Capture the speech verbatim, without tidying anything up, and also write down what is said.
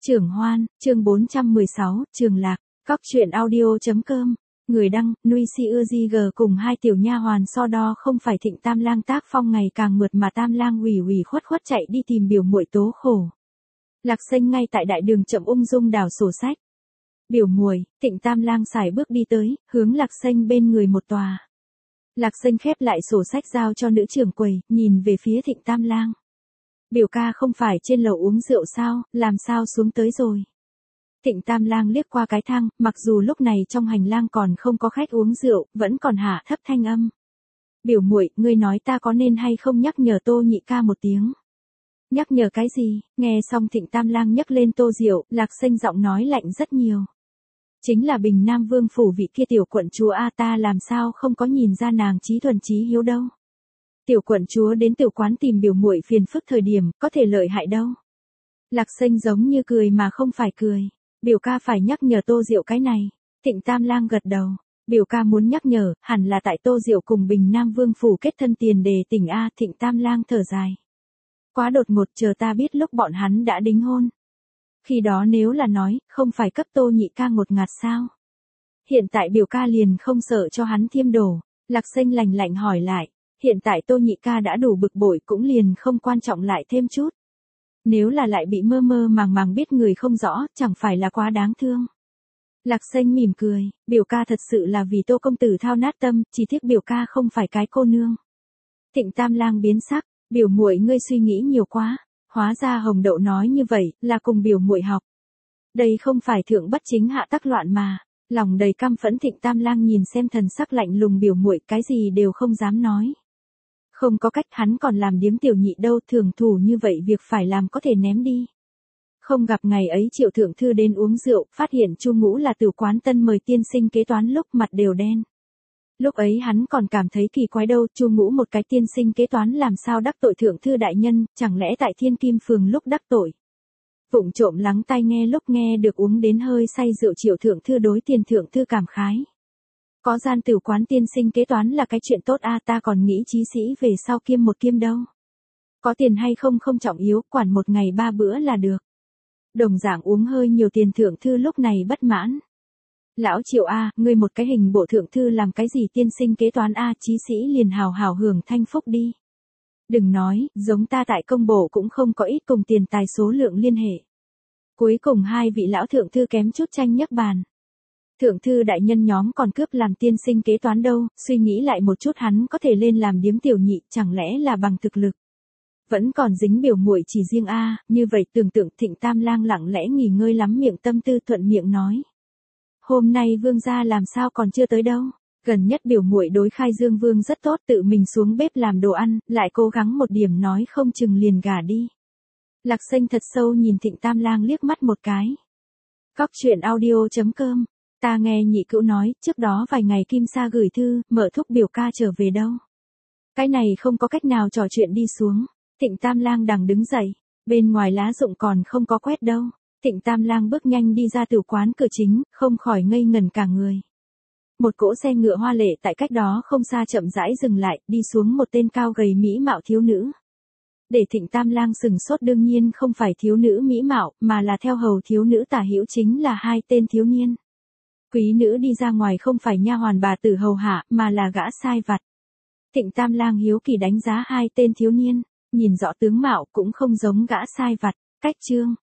Trưởng Hoan, chương bốn trăm mười sáu, Trường Lạc, Cóc truyện audio.com, người đăng, Nuôi Si Ưa Di G cùng hai tiểu nha hoàn so đo không phải Thịnh Tam Lang tác phong ngày càng mượt mà Tam Lang ủy ủy khuất khuất chạy đi tìm biểu muội tố khổ. Lạc Xanh ngay tại đại đường chậm ung dung đào sổ sách. Biểu muội, Thịnh Tam Lang sải bước đi tới, hướng Lạc Xanh bên người một tòa. Lạc Xanh khép lại sổ sách giao cho nữ trưởng quầy, nhìn về phía Thịnh Tam Lang. Biểu ca không phải trên lầu uống rượu sao, làm sao xuống tới rồi. Thịnh Tam Lang liếc qua cái thang, mặc dù lúc này trong hành lang còn không có khách uống rượu, vẫn còn hạ thấp thanh âm. Biểu muội, ngươi nói ta có nên hay không nhắc nhở Tô nhị ca một tiếng. Nhắc nhở cái gì? Nghe xong Thịnh Tam Lang nhắc lên Tô Diệu, Lạc Xanh giọng nói lạnh rất nhiều. Chính là Bình Nam Vương phủ vị kia tiểu quận chúa a, ta làm sao không có nhìn ra nàng trí thuần trí hiếu đâu. Tiểu quận chúa đến tiểu quán tìm biểu muội phiền phức thời điểm, có thể lợi hại đâu. Lạc Xanh giống như cười mà không phải cười. Biểu ca phải nhắc nhở Tô Diệu cái này. Thịnh Tam Lang gật đầu. Biểu ca muốn nhắc nhở, hẳn là tại Tô Diệu cùng Bình Nam Vương phủ kết thân tiền đề tình a. Thịnh Tam Lang thở dài. Quá đột ngột, chờ ta biết lúc bọn hắn đã đính hôn. Khi đó nếu là nói, không phải cấp Tô nhị ca ngột ngạt sao? Hiện tại biểu ca liền không sợ cho hắn thêm đổ. Lạc Xanh lạnh lạnh hỏi lại. Hiện tại Tô nhị ca đã đủ bực bội cũng liền không quan trọng lại thêm chút. Nếu là lại bị mơ mơ màng màng biết người không rõ, chẳng phải là quá đáng thương. Lạc Xanh mỉm cười, biểu ca thật sự là vì Tô công tử thao nát tâm, chỉ tiếc biểu ca không phải cái cô nương. Thịnh Tam Lang biến sắc, biểu muội ngươi suy nghĩ nhiều quá, hóa ra Hồng Đậu nói như vậy, là cùng biểu muội học. Đây không phải thượng bất chính hạ tắc loạn mà. Lòng đầy căm phẫn Thịnh Tam Lang nhìn xem thần sắc lạnh lùng biểu muội, cái gì đều không dám nói. Không có cách, hắn còn làm điếm tiểu nhị đâu, thường thủ như vậy việc phải làm có thể ném đi. Không gặp ngày ấy Triệu thượng thư đến uống rượu, phát hiện Chu Ngũ là từ quán tân mời tiên sinh kế toán lúc mặt đều đen. Lúc ấy hắn còn cảm thấy kỳ quái đâu, Chu Ngũ một cái tiên sinh kế toán làm sao đắc tội thượng thư đại nhân, chẳng lẽ tại Thiên Kim phường lúc đắc tội. Vụng trộm lắng tai nghe lúc nghe được uống đến hơi say rượu Triệu thượng thư đối tiền thượng thư cảm khái. Có gian tử quán tiên sinh kế toán là cái chuyện tốt a, ta còn nghĩ chí sĩ về sau kiêm một kiêm đâu. Có tiền hay không không trọng yếu, quản một ngày ba bữa là được. Đồng dạng uống hơi nhiều tiền thượng thư lúc này bất mãn. Lão Triệu a, ngươi một cái hình bộ thượng thư làm cái gì tiên sinh kế toán a, chí sĩ liền hào hào hưởng thanh phúc đi. Đừng nói, giống ta tại công bộ cũng không có ít cùng tiền tài số lượng liên hệ. Cuối cùng hai vị lão thượng thư kém chút tranh nhắc bàn. Thượng thư đại nhân nhóm còn cướp làm tiên sinh kế toán đâu, suy nghĩ lại một chút hắn có thể lên làm điếm tiểu nhị, chẳng lẽ là bằng thực lực. Vẫn còn dính biểu muội chỉ riêng a, như vậy tưởng tượng Thịnh Tam Lang lặng lẽ nghỉ ngơi lắm miệng tâm tư thuận miệng nói. Hôm nay vương gia làm sao còn chưa tới đâu, gần nhất biểu muội đối Khai Dương vương rất tốt, tự mình xuống bếp làm đồ ăn, lại cố gắng một điểm nói không chừng liền gả đi. Lạc Xanh thật sâu nhìn Thịnh Tam Lang liếc mắt một cái. Cóc truyện audio.com. Ta nghe nhị cữu nói, trước đó vài ngày Kim Sa gửi thư, mở thúc biểu ca trở về đâu. Cái này không có cách nào trò chuyện đi xuống. Thịnh Tam Lang đằng đứng dậy, bên ngoài lá rụng còn không có quét đâu. Thịnh Tam Lang bước nhanh đi ra từ quán cửa chính, không khỏi ngây ngẩn cả người. Một cỗ xe ngựa hoa lệ tại cách đó không xa chậm rãi dừng lại, đi xuống một tên cao gầy mỹ mạo thiếu nữ. Để Thịnh Tam Lang sừng sốt đương nhiên không phải thiếu nữ mỹ mạo, mà là theo hầu thiếu nữ tả hữu chính là hai tên thiếu niên. Quý nữ đi ra ngoài không phải nha hoàn bà tử hầu hạ, mà là gã sai vặt. Thịnh Tam Lang hiếu kỳ đánh giá hai tên thiếu niên, nhìn rõ tướng mạo cũng không giống gã sai vặt. Cách chương